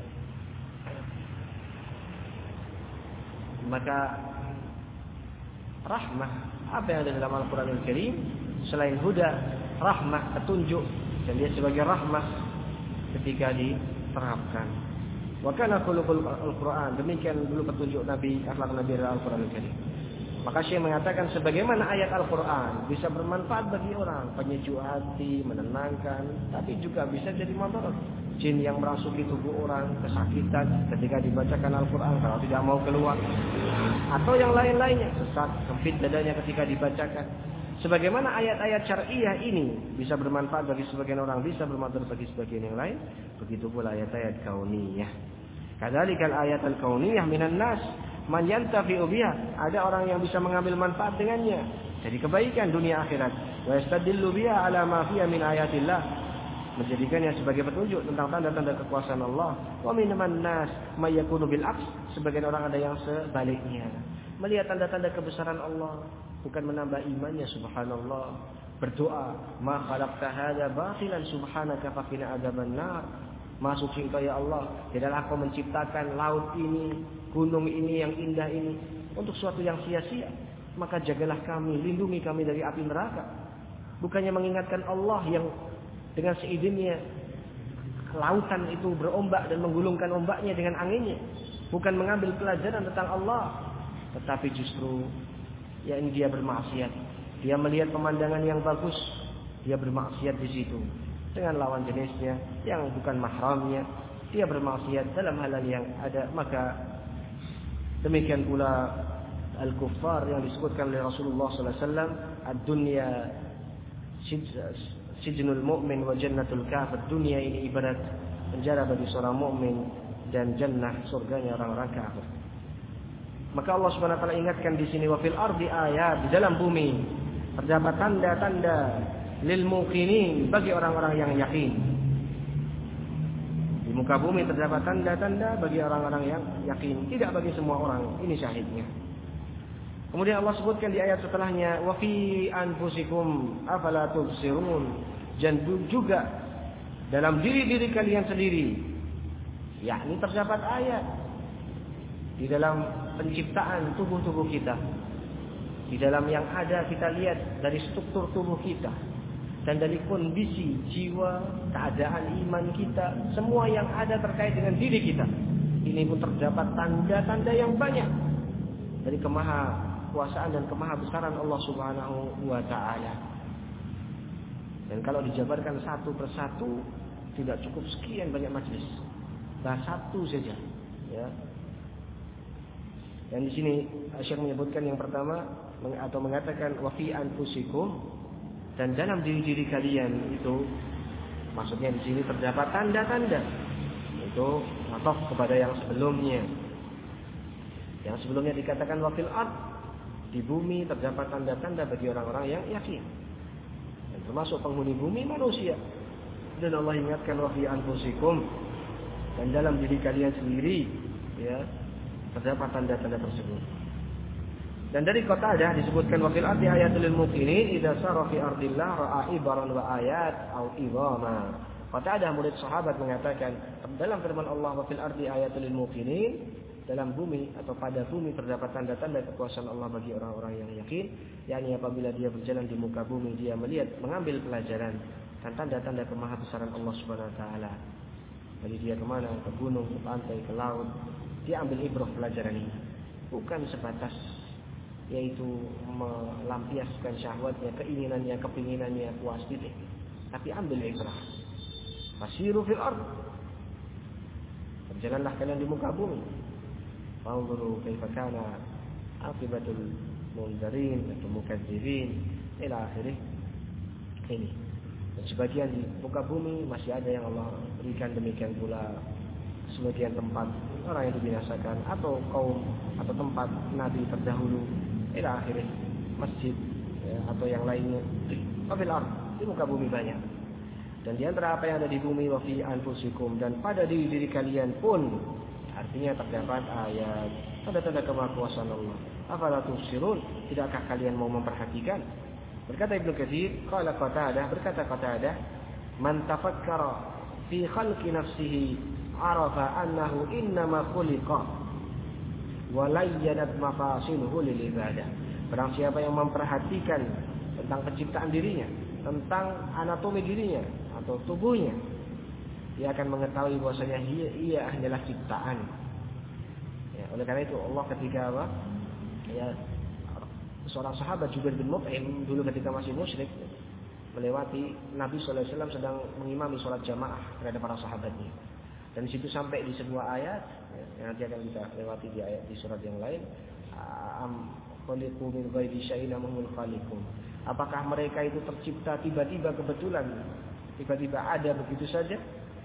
[SPEAKER 1] Maka rahmah, apa yang ada dalam Al-Quranul Karim selain huda, rahmah, petunjuk, dan dia sebagai rahmah ketika diterapkan. Wa kana khuluqul Al-Quran, demikian dulu petunjuk Nabi, akhlak Nabi dalam Al-Quranul Karim. Maka Syekh mengatakan sebagaimana ayat Al-Quran bisa bermanfaat bagi orang, penyejuk hati, menenangkan, tapi juga bisa jadi madarat. Jin yang merasuki tubuh orang, kesakitan ketika dibacakan Al-Quran kalau tidak mau keluar, atau yang lain-lainnya, sesak, sempit dadanya ketika dibacakan. Sebagaimana ayat-ayat syar'iyah ini bisa bermanfaat bagi sebagian orang, bisa bermanfaat bagi sebagian yang lain, begitu pula ayat-ayat kauniyah. Kadzalikal ayat al-kauniyah minan nas man yantafi'u biha, ada orang yang bisa mengambil manfaat dengannya, jadi kebaikan dunia akhirat. Wa yastadillu biha ala ma fiha min ayatillah, menjadikannya sebagai petunjuk tentang tanda-tanda kekuasaan Allah. Wa minman nas may yakunu bil aks, sebagian orang ada yang sebaliknya, melihat tanda-tanda kebesaran Allah, bukan menambah imannya, subhanallah, berdoa, ma khalaqta hadza batilan subhanaka faqina adzaban nar. Maha suci Engkau ya Allah, tidaklah Engkau menciptakan laut ini, gunung ini yang indah ini untuk suatu yang sia-sia. Maka jagalah kami, lindungi kami dari api neraka. Bukannya mengingatkan Allah yang dengan seizinnya lautan itu berombak dan menggulungkan ombaknya dengan anginnya. Bukan mengambil pelajaran tentang Allah, tetapi justru ya ini dia bermaksiat. Dia melihat pemandangan yang bagus, dia bermaksiat di situ dengan lawan jenisnya yang bukan mahramnya, dia bermaksiat dalam hal yang ada. Maka demikian pula al-kuffar yang disebutkan oleh Rasulullah sallallahu alaihi wasallam, ad-dunya sijnul mu'min wa jannatul kafir. Dunia ini ibarat penjara bagi seorang mukmin dan jannah surganya orang-orang kafir. Maka Allah Subhanahu wa taala ingatkan di sini, wa fil ardi ayat, di dalam bumi terdapat tanda-tanda lil muqinin, bagi orang-orang yang yakin. Di muka bumi terdapat tanda-tanda bagi orang-orang yang yakin, tidak bagi semua orang. Ini syahidnya. Kemudian Allah sebutkan di ayat setelahnya, wa fi anfusikum afala tubsirun, dan juga dalam diri-diri kalian sendiri, yakni terdapat ayat di dalam penciptaan tubuh-tubuh kita, di dalam yang ada kita lihat dari struktur tubuh kita dan dari kondisi jiwa, keadaan iman kita, semua yang ada terkait dengan diri kita. Ini pun terdapat tanda-tanda yang banyak dari kemahakuasaan dan kemahabesaran Allah Subhanahu wa taala. Dan kalau dijabarkan satu persatu tidak cukup sekian banyak majelis. Bahas satu saja, ya. Dan di sini Syekh menyebutkan yang pertama atau mengatakan wa fi anfusikum, dan dalam diri-diri kalian itu, maksudnya di sini terdapat tanda-tanda. Itu ataf kepada yang sebelumnya. Yang sebelumnya dikatakan wa fil ard, di bumi terdapat tanda-tanda bagi orang-orang yang yakin. Dan termasuk penghuni bumi manusia. Dan Allah ingatkan wa fi anfusikum, dan dalam diri kalian sendiri, ya, terdapat tanda-tanda tersebut. Dan dari Qatadah disebutkan wa fil ardi ayatul lil muqinin idza sara fi ardillah ra'a ibaran wa ayat au idhama. Qatadah murid sahabat mengatakan, dalam firman Allah wa fil ardi ayatul lil muqinin, dalam bumi atau pada bumi terdapat tanda-tanda kekuasaan Allah bagi orang-orang yang yakin, yakni apabila dia berjalan di muka bumi dia melihat, mengambil pelajaran dan tanda-tanda kemahabesaran Allah Subhanahu wa taala. Jadi dia kemana? Ke gunung, ke pantai, ke laut. Dia ambil ibrah pelajaran ini. Bukan sebatas yaitu melampiaskan syahwatnya, keinginannya, kepinginannya puas titik. Tapi ambil ibrah. Fasiru fil ard. Berjalanlah kalian di muka bumi. Fanzuru kaifa kana aqibatul munzirin atau mukadzirin ila akhirih. Ini. Dan sebagian di muka bumi masih ada yang Allah berikan, demikian pula sebagian tempat orang yang dibinasakan atau kaum atau tempat nabi terdahulu ila akhirnya masjid, ya, atau yang lainnya. Wabil ard, di muka bumi banyak. Dan di antara apa yang ada di bumi wa fi anfusikum, dan pada diri diri kalian pun, artinya terdapat ayat, tanda-tanda kemahakuasaan Allah. Afala tubsirun, tidakkah kalian mau memperhatikan? Berkata Ibnu Katsir, qala Qatadah, berkata Qatadah, man tafakkara fi khalqi nafsihi arafa annahu innama khuliqa wa layyanat mafasiluhu lil ibadah. Barang siapa yang memperhatikan tentang penciptaan dirinya, tentang anatomi dirinya atau tubuhnya, dia akan mengetahui bahwasanya ia, ia hanyalah ciptaan. Ya, oleh karena itu Allah ketika apa? Ya, seorang sahabat Jubair bin Mut'im dulu ketika masih musyrik melewati Nabi sallallahu alaihi wasallam sedang mengimami sholat jamaah terhadap para sahabatnya. Dan di situ sampai di sebuah ayat, ya, yang nanti akan kita lewati di ayat di surat yang lain. Am khaliqu min ghairi syai'in amhul khaliqun. Apakah mereka itu tercipta tiba-tiba kebetulan, tiba-tiba ada begitu saja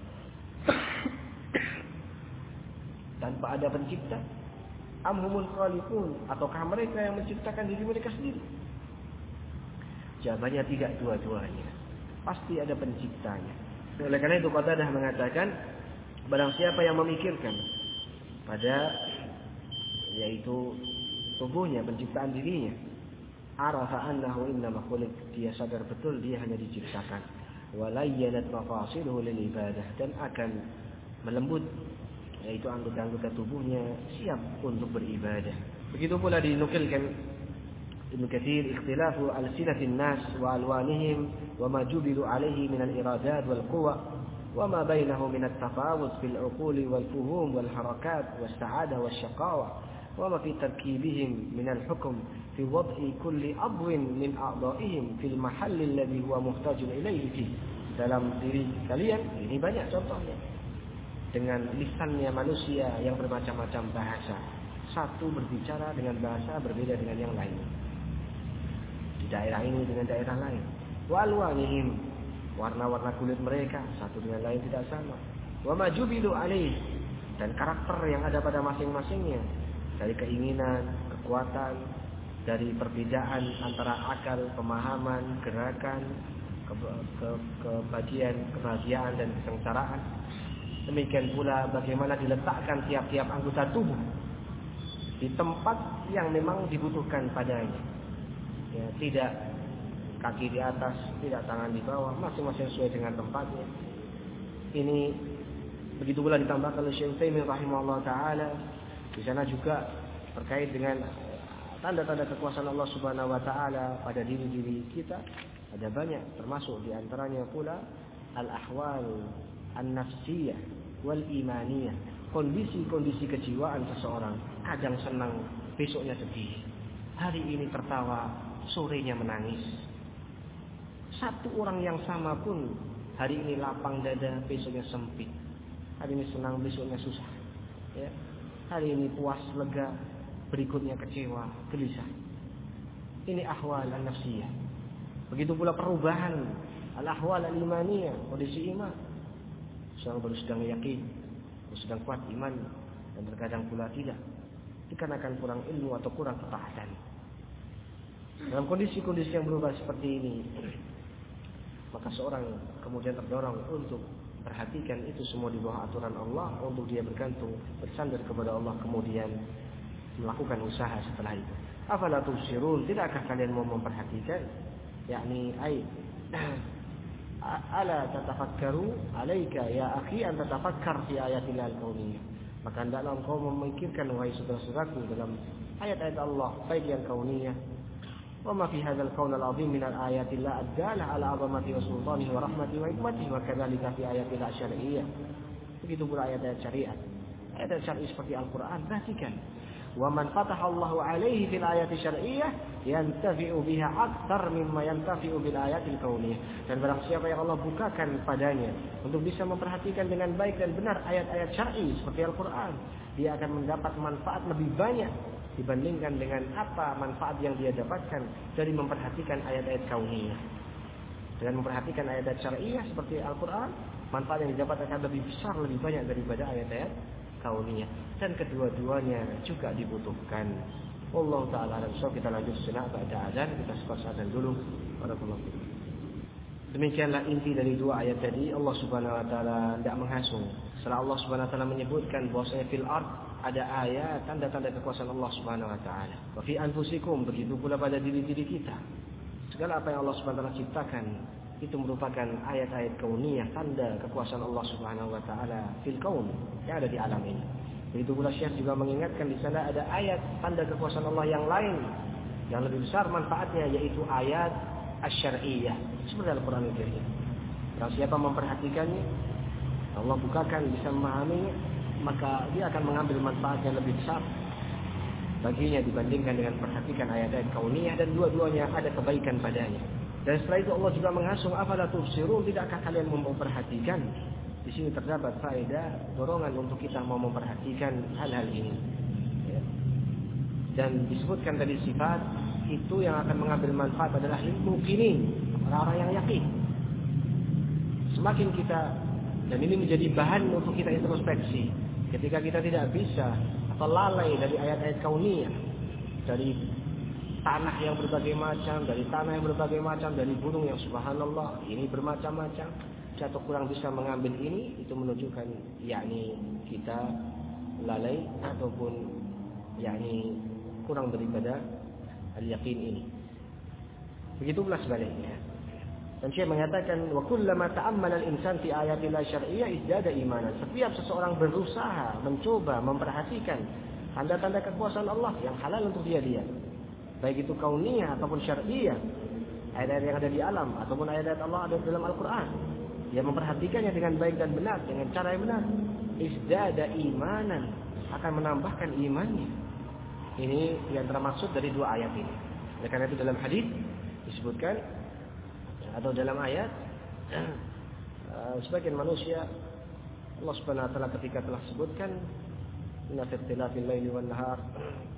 [SPEAKER 1] tanpa ada pencipta? Amhumul khaliqun, ataukah mereka yang menciptakan diri mereka sendiri? Jawabannya tidak, dua-duanya. Pasti ada penciptanya. Oleh karena itu Qatadah mengatakan, barang siapa yang memikirkan pada yaitu tubuhnya, penciptaan dirinya, arafa annahu innama khuliq, dia sadar betul dia hanya diciptakan. Walayyanat mafasiluhu lil ibadah, dan akan melembut yaitu anggota-anggota tubuhnya siap untuk beribadah. Begitu pula dinukilkan Ibnu Katsir, ikhtilafu alsinatin nas wa alwanihim wa ma jubilu alaihi min al-iradat wal quwa wa ma bainahu min at-tafawut fil uquli wal fuhum wal harakat was sa'adah was syaqawa wa ma fi tarkibihim min al-hukm fi wad'i kulli adwin min a'dha'ihim fil mahall alladhi huwa muhtajun ilayhi fi. Dalam diri kalian ini banyak contohnya. Dengan lisannya manusia yang bermacam-macam bahasa, satu berbicara dengan bahasa berbeda dengan yang lain, di daerah ini dengan daerah lain. wa alwanihim, warna-warna kulit mereka satu dengan lain tidak sama. Wa ma jubilu alaih, dan karakter yang ada pada masing-masingnya, dari keinginan, kekuatan, dari perbedaan antara akal, pemahaman, gerakan, ke, ke, kebahagiaan, kebahagiaan dan kesengsaraan. Demikian pula bagaimana diletakkan tiap-tiap anggota tubuh di tempat yang memang dibutuhkan padanya. Ya, tidak kaki di atas, tidak tangan di bawah, masing-masing sesuai dengan tempatnya. Ini begitu pula ditambahkan oleh Syekh Utsaimin rahimahullah taala. Di sana juga terkait dengan tanda-tanda kekuasaan Allah Subhanahu wa taala pada diri-diri kita ada banyak, termasuk di antaranya pula al-ahwal an-nafsiyah wal imaniyah, kondisi-kondisi kejiwaan seseorang. Kadang senang, besoknya sedih. Hari ini tertawa, sorenya menangis. Satu orang yang sama pun hari ini lapang dada, besoknya sempit. Hari ini senang, besoknya susah. Ya. Hari ini puas, lega, berikutnya kecewa, gelisah. Ini ahwal an-nafsiyah. Begitu pula perubahan al-ahwal al-imaniyah, kondisi iman. Seorang baru sedang yakin, baru sedang kuat iman, dan terkadang pula tidak, dikarenakan kurang ilmu atau kurang ketaatan. Dalam kondisi-kondisi yang berubah seperti ini, maka seorang kemudian terdorong untuk perhatikan itu semua di bawah aturan Allah, untuk dia bergantung, bersandar kepada Allah, kemudian melakukan usaha setelah itu. Afala tubsirun, tidakkah kalian mau memperhatikan? Yakni ay ala tatafakkaru alaika ya akhi an tatafakkar fi ayatil kauniyah. Maka hendaklah engkau memikirkan, wahai saudara-saudaraku, dalam ayat-ayat Allah baik yang kauniyah. Wa ma fi hadzal qaul al-'azim min al-ayatillah ad-dalah ala 'azamati wa sultanihi wa rahmatihi wa hikmatihi wa kadzalika fi ayatil syar'iyyah. Begitu pula ayat-ayat syariat. Ayat-ayat syar'i seperti Al-Qur'an, perhatikan. Wa man fataha Allahu 'alaihi fil ayati syar'iyyah yantafi'u biha aktsar mimma yantafi'u bil ayatil kauniyah. Dan barang siapa yang Allah bukakan padanya untuk bisa memperhatikan dengan baik dan benar ayat-ayat syar'i seperti Al-Qur'an, dia akan mendapat manfaat lebih banyak dibandingkan dengan apa manfaat yang dia dapatkan dari memperhatikan ayat-ayat kauniyah. Dengan memperhatikan ayat-ayat syar'iyyah seperti Al-Qur'an, manfaat yang didapat akan lebih besar, lebih banyak daripada ayat-ayat kauniyah. Dan kedua-duanya juga dibutuhkan. Wallahu ta'ala alam. So kita lanjut sejenak pada azan, kita skor azan dulu. Barakallahu fiik. Demikianlah inti dari dua ayat tadi. Allah Subhanahu wa taala tidak menghasung. Setelah Allah Subhanahu wa taala menyebutkan bahwasanya fil ard ada ayat, tanda-tanda kekuasaan Allah Subhanahu wa taala. Wa fi anfusikum, begitu pula pada diri-diri kita. Segala apa yang Allah Subhanahu wa taala ciptakan itu merupakan ayat-ayat kauniyah, tanda kekuasaan Allah Subhanahu wa taala fil kaun, yang ada di alam ini. Begitu pula Syekh juga mengingatkan di sana ada ayat tanda kekuasaan Allah yang lain yang lebih besar manfaatnya, yaitu ayat asy-syar'iyyah seperti Al-Qur'an Al-Karim. Kalau siapa memperhatikannya, Allah bukakan, bisa memahaminya, maka dia akan mengambil manfaat yang lebih besar baginya dibandingkan dengan perhatikan ayat-ayat kauniyah, dan dua-duanya ada kebaikan padanya. Dan setelah itu Allah juga menghasung, afala tubsirun, tidakkah kalian mau memperhatikan? Di sini terdapat faedah dorongan untuk kita mau memperhatikan hal-hal ini. Ya. Dan disebutkan tadi sifat itu yang akan mengambil manfaat adalah mukminin, orang-orang yang yakin. Semakin kita, dan ini menjadi bahan untuk kita introspeksi, ketika kita tidak bisa atau lalai dari ayat-ayat kauniyah, dari tanah yang berbagai macam, dari tanah yang berbagai macam, dari gunung yang subhanallah ini bermacam-macam, atau kurang bisa mengambil ini, itu menunjukkan yakni kita lalai ataupun yakni kurang daripada al-yaqin ini. Begitu pula sebaliknya. Dan Syekh mengatakan, wa kullama ta'ammala al-insan fi ayatillah syar'iyyah izdada imanan. Setiap seseorang berusaha mencoba memperhatikan tanda-tanda kekuasaan Allah yang halal untuk dia lihat, baik itu kauniyah ataupun syar'iyyah, ayat-ayat yang ada di alam ataupun ayat-ayat Allah ada dalam Al-Qur'an, dia memperhatikannya dengan baik dan benar, dengan cara yang benar, izdada imanan, akan menambahkan imannya. Ini yang termaksud dari dua ayat ini. Oleh karena itu dalam hadis disebutkan, atau dalam ayat, sebagian manusia Allah Subhanahu wa taala ketika telah sebutkan inna fi ikhtilafil laili wan nahar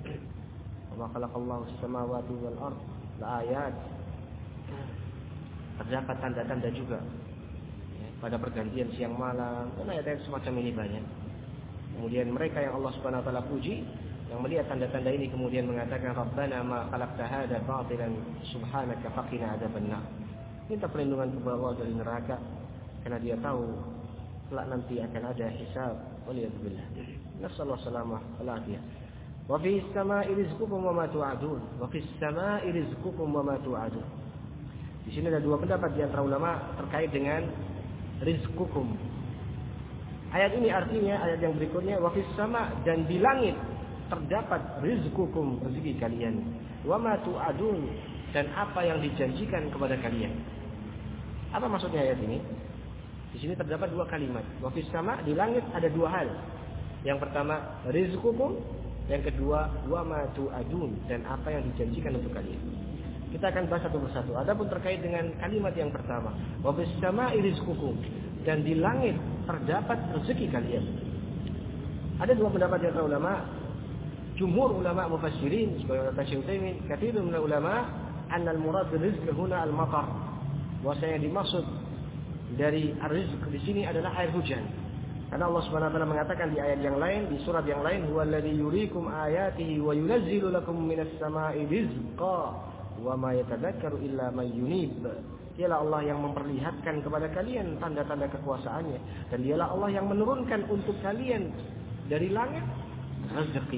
[SPEAKER 1] wa ma khalaqallahu as-samawati wal ard la ayat terdapat tanda-tanda juga ya, pada pergantian siang malam. Dan ayat-ayat semacam ini banyak. Kemudian mereka yang Allah Subhanahu wa taala puji, yang melihat tanda-tanda ini kemudian mengatakan Rabbana ma khalaqta hadza batilan subhanaka faqina adzabannar. Minta perlindungan kepada Allah dari neraka karena dia tahu kelak nanti akan ada hisab. Waliyadzubillah. Nasallahu salamah wal afiyah. Wa fis samaa'i rizqukum wa ma tu'adun. Wa fis samaa'i rizqukum wa ma tu'adun. Di sini ada dua pendapat di antara ulama terkait dengan rizqukum. Ayat ini artinya ayat yang berikutnya wa fis sama' dan di langit terdapat rizqukum, rezeki kalian. Wa ma tu'adun dan apa yang dijanjikan kepada kalian. Apa maksudnya ayat ini? Di sini terdapat dua kalimat. Wa fis sama' di langit ada dua hal. Yang pertama rizqukum, yang kedua wa ma tu'adun dan apa yang dijanjikan untuk kalian. Kita akan bahas satu persatu. Adapun terkait dengan kalimat yang pertama, wa fis sama'i rizqukum dan di langit terdapat rezeki kalian. Ada dua pendapat di antara ulama. Jumhur ulama mufassirin sebagai kata Syekh Utsaimin, katsirun min ulama anna al-murad rizq huna al-matar. Bahwasanya dimaksud dari ar-rizq di sini adalah air hujan. Karena Allah Subhanahu wa taala mengatakan di ayat yang lain, di surat yang lain, huwallazi yuriikum ayatihi wa yunazzilu lakum minas samaa'i rizqa wa ma yatadzakkaru illa may yunib. Dialah Allah yang memperlihatkan kepada kalian tanda-tanda kekuasaannya, dan dialah Allah yang menurunkan untuk kalian dari langit rezeki.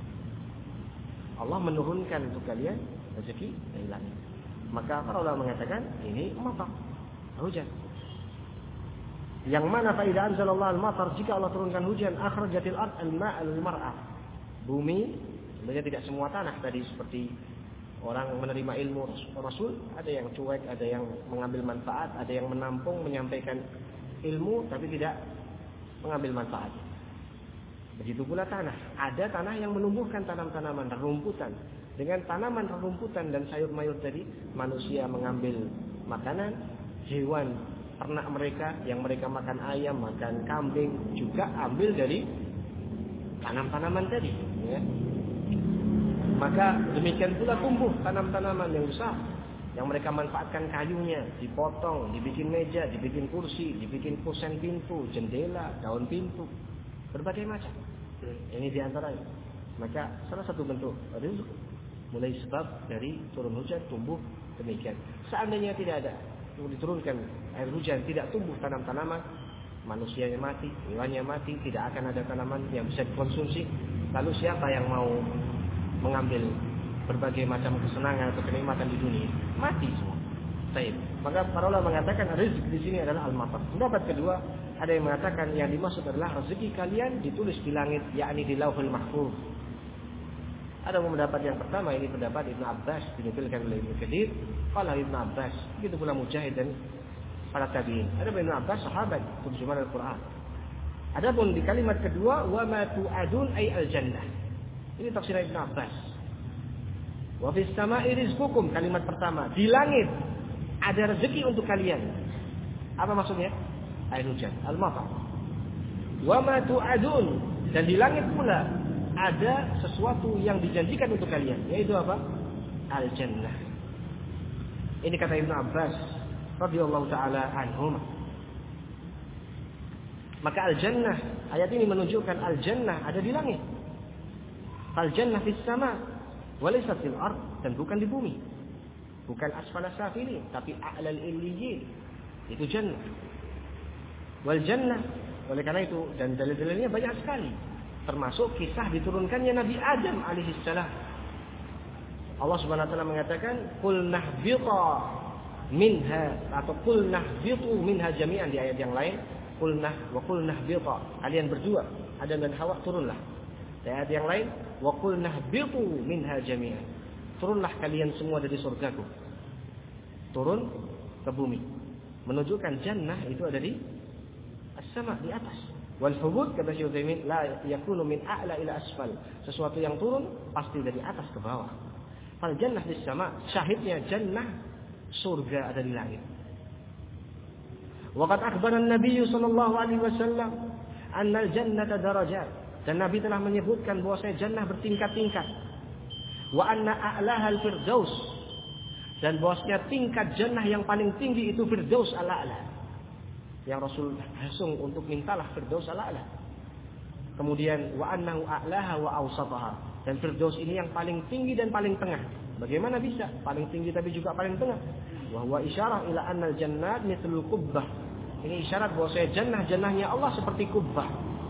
[SPEAKER 1] Allah menurunkan untuk kalian rezeki dari langit. Maka para ulama mengatakan ini matar, hujan. Yang mana fa idza anzalallahu al-matar, jika Allah turunkan hujan, akhrajatil ard al-ma'a lil-mar'a. Bumi, sebenarnya tidak semua tanah tadi seperti orang menerima ilmu Rasul, ada yang cuek, ada yang mengambil manfaat, ada yang menampung, menyampaikan ilmu tapi tidak mengambil manfaat. Begitu pula tanah. Ada tanah yang menumbuhkan tanam-tanaman, rerumputan. Dengan tanaman, rerumputan dan sayur-mayur tadi, manusia mengambil makanan, hewan ternak mereka yang mereka makan ayam, makan kambing juga ambil dari tanam-tanaman tadi, ya. Maka demikian pula tumbuh tanam-tanaman yang besar yang mereka manfaatkan kayunya, dipotong, dibikin meja, dibikin kursi, dibikin kusen pintu, jendela, daun pintu, berbagai macam. Ini diantaranya. Maka salah satu bentuk rizq mulai sebab dari turun hujan tumbuh demikian. Seandainya tidak ada diturunkan air hujan, tidak tumbuh tanam-tanaman, manusianya mati, hewannya mati, tidak akan ada tanaman yang bisa dikonsumsi. Lalu siapa yang mau mengambil berbagai macam kesenangan atau kenikmatan di dunia? Mati semua. Baik. Maka para ulama mengatakan rezeki di sini adalah al-matar. Pendapat kedua, ada yang mengatakan yang dimaksud adalah rezeki kalian ditulis di langit, yakni di Lauhul Mahfuz. Ada pendapat yang pertama, ini pendapat Ibnu Abbas, dinukilkan oleh Ibnu Katsir, qala Ibnu Abbas, begitu pula Mujahid dan para tabi'in. Ada Ibnu Abbas sahabat terjemahan Al-Qur'an. Adapun di kalimat kedua, wa ma tu'adun ay al-jannah. Ini tafsir Ibnu Abbas. Wa fis sama'i rizqukum, kalimat pertama, di langit ada rezeki untuk kalian. Apa maksudnya? Air hujan, al-matar. Wa ma tu'adun, dan di langit pula ada sesuatu yang dijanjikan untuk kalian, yaitu apa? Al-jannah. Ini kata Ibnu Abbas radhiyallahu taala anhuma. Maka al-jannah, ayat ini menunjukkan al-jannah ada di langit. Al-jannah fis sama' wa laysa fil ard, dan bukan di bumi. Bukan asfala safilin, tapi a'lal illiyyin. Itu jannah. Wal jannah, oleh karena itu dan dalil-dalilnya banyak sekali. Termasuk kisah diturunkannya Nabi Adam alaihissalam. Allah Subhanahu wa taala mengatakan, "Qul nahbita minha," atau "Qul nahbitu minha jami'an" di ayat yang lain, "Qul nah wa qul nahbita." Kalian berdua, Adam dan Hawa, turunlah. Di ayat yang lain, "Wa qul nahbitu minha jami'an." Turunlah kalian semua dari surgaku. Turun ke bumi. Menunjukkan jannah itu ada di as-sama', di atas. Wal hubud, kata Syekh Utsaimin, la yakunu min a'la ila asfal. Sesuatu yang turun pasti dari atas ke bawah. Fal jannah fis sama', syahidnya jannah, surga ada di langit. Waqad akhbara an-nabiy sallallahu alaihi wasallam anna al-jannata darajat. Dan Nabi telah menyebutkan bahwasanya jannah bertingkat-tingkat. Wa anna a'laha al-firdaus. Dan bahwasanya tingkat jannah yang paling tinggi itu Firdaus al-A'la. Yang Rasul langsung untuk mintalah Firdaus al-A'la. Kemudian wa annahu a'laha wa awsataha. Dan Firdaus ini yang paling tinggi dan paling tengah. Bagaimana bisa paling tinggi tapi juga paling tengah? Wa huwa isyarah ila anna al-jannat mithlul qubbah. Ini isyarat bahwasanya jannah-jannahnya Allah seperti kubbah.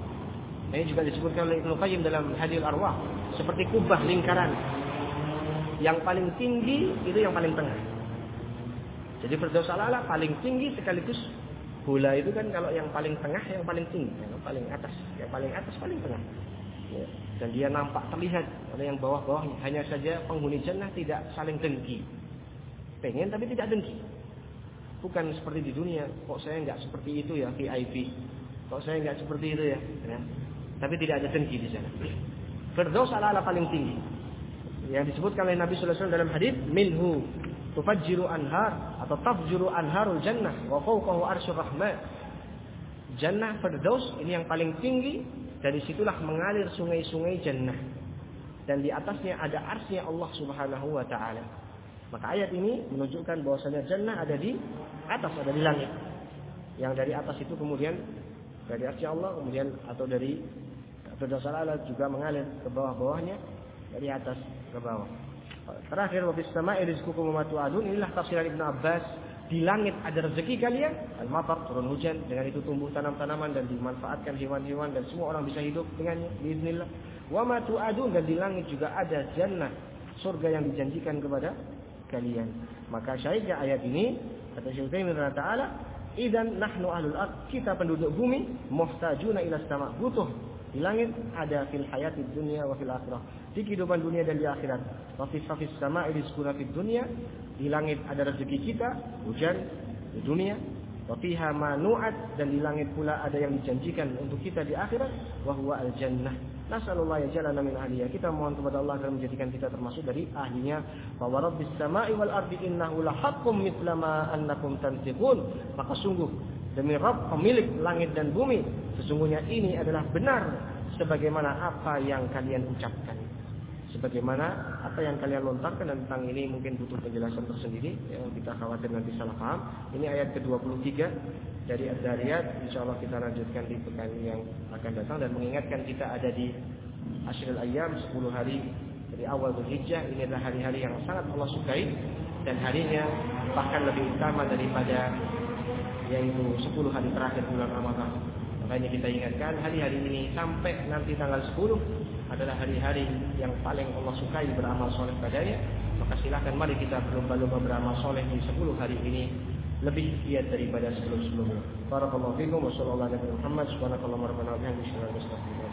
[SPEAKER 1] Ini juga disebutkan oleh Ibnu Qayyim dalam Hadil Arwah, seperti kubah lingkaran. Yang paling tinggi itu yang paling tengah. Jadi Firdaus al-A'la paling tinggi sekaligus bola itu kan kalau yang paling tengah yang paling tinggi, yang paling atas, yang paling atas paling tengah. Ya. Dan dia nampak terlihat oleh yang bawah-bawahnya. Hanya saja penghuni jannah tidak saling dengki. Pengen tapi tidak dengki. Bukan seperti di dunia. Kok saya nggak seperti itu ya V I P. Kok saya nggak seperti itu ya. Ya. Tapi tidak ada dengki di sana. Firdaus al-A'la paling tinggi. Yang disebutkan oleh Nabi sallallahu alaihi wasallam dalam hadis, minhu tufajjiru anhar atau tafjuru anharul jannah wa fawqahu arsyur rahman. Jannah Firdaus ini yang paling tinggi, dari situlah mengalir sungai-sungai jannah. Dan di atasnya ada arsy Allah Subhanahu wa taala. Maka ayat ini menunjukkan bahwasanya jannah ada di atas, ada di langit. Yang dari atas itu kemudian dari arsy Allah, kemudian atau dari Firdaus al-A'la juga mengalir ke bawah-bawahnya, dari atas ke bawah. Terakhir, wa fis sama'i rizqukum wa ma tu'adun. Inilah tafsiran Ibnu Abbas. Di langit ada rezeki kalian, al-matar, turun hujan, dengan itu tumbuh tanam-tanaman dan dimanfaatkan hewan-hewan dan semua orang bisa hidup dengannya biiznillah. Wa ma tu'adun, dan di langit juga ada jannah, surga yang dijanjikan kepada kalian. Maka syahidnya ayat ini kata Syekh Utsaimin taala, idzan nahnu ahlul ard, kita penduduk bumi, muhtajuna ila sama, butuh di langit, ada fil hayatid dunya wa fil akhirah, di kehidupan dunia dan di akhirat. Wa fis sama'i rizquna fid dunya, di langit ada rezeki kita, hujan di dunia. Wa fiha ma nu'at, dan di langit pula ada yang dijanjikan untuk kita di akhirat, wa huwa al jannah. Nasallallahu yaj'alana min ahliha. Kita mohon kepada Allah agar menjadikan kita termasuk dari ahlinya. Wa rabbis sama'i wal ardi innahu lahaqqum mithla ma annakum tantiqun. Maka sungguh demi Rabb pemilik langit dan bumi, sesungguhnya ini adalah benar sebagaimana apa yang kalian ucapkan. Sebagaimana apa yang kalian lontarkan, dan tentang ini mungkin butuh penjelasan tersendiri, yang kita khawatir nanti salah paham. Ini ayat ke dua puluh tiga dari Ad-Dariyat. Insyaallah kita lanjutkan di pekan yang akan datang, dan mengingatkan kita ada di Asyrul Ayyam, sepuluh hari dari awal Dzulhijjah. Ini adalah hari-hari yang sangat Allah sukai, dan harinya bahkan lebih utama daripada yaitu sepuluh hari terakhir bulan Ramadan. Makanya kita ingatkan hari-hari ini sampai nanti tanggal sepuluh adalah hari-hari yang paling Allah sukai beramal soleh padanya. Maka silakan mari kita berlomba-lomba beramal soleh di sepuluh hari ini, lebih giat daripada sebelum-sebelumnya. Barakallahu fikum wa sallallahu alaihi wa sallam. Subhanakallahumma rabbana wa bihamdika asyhadu an la ilaha illa anta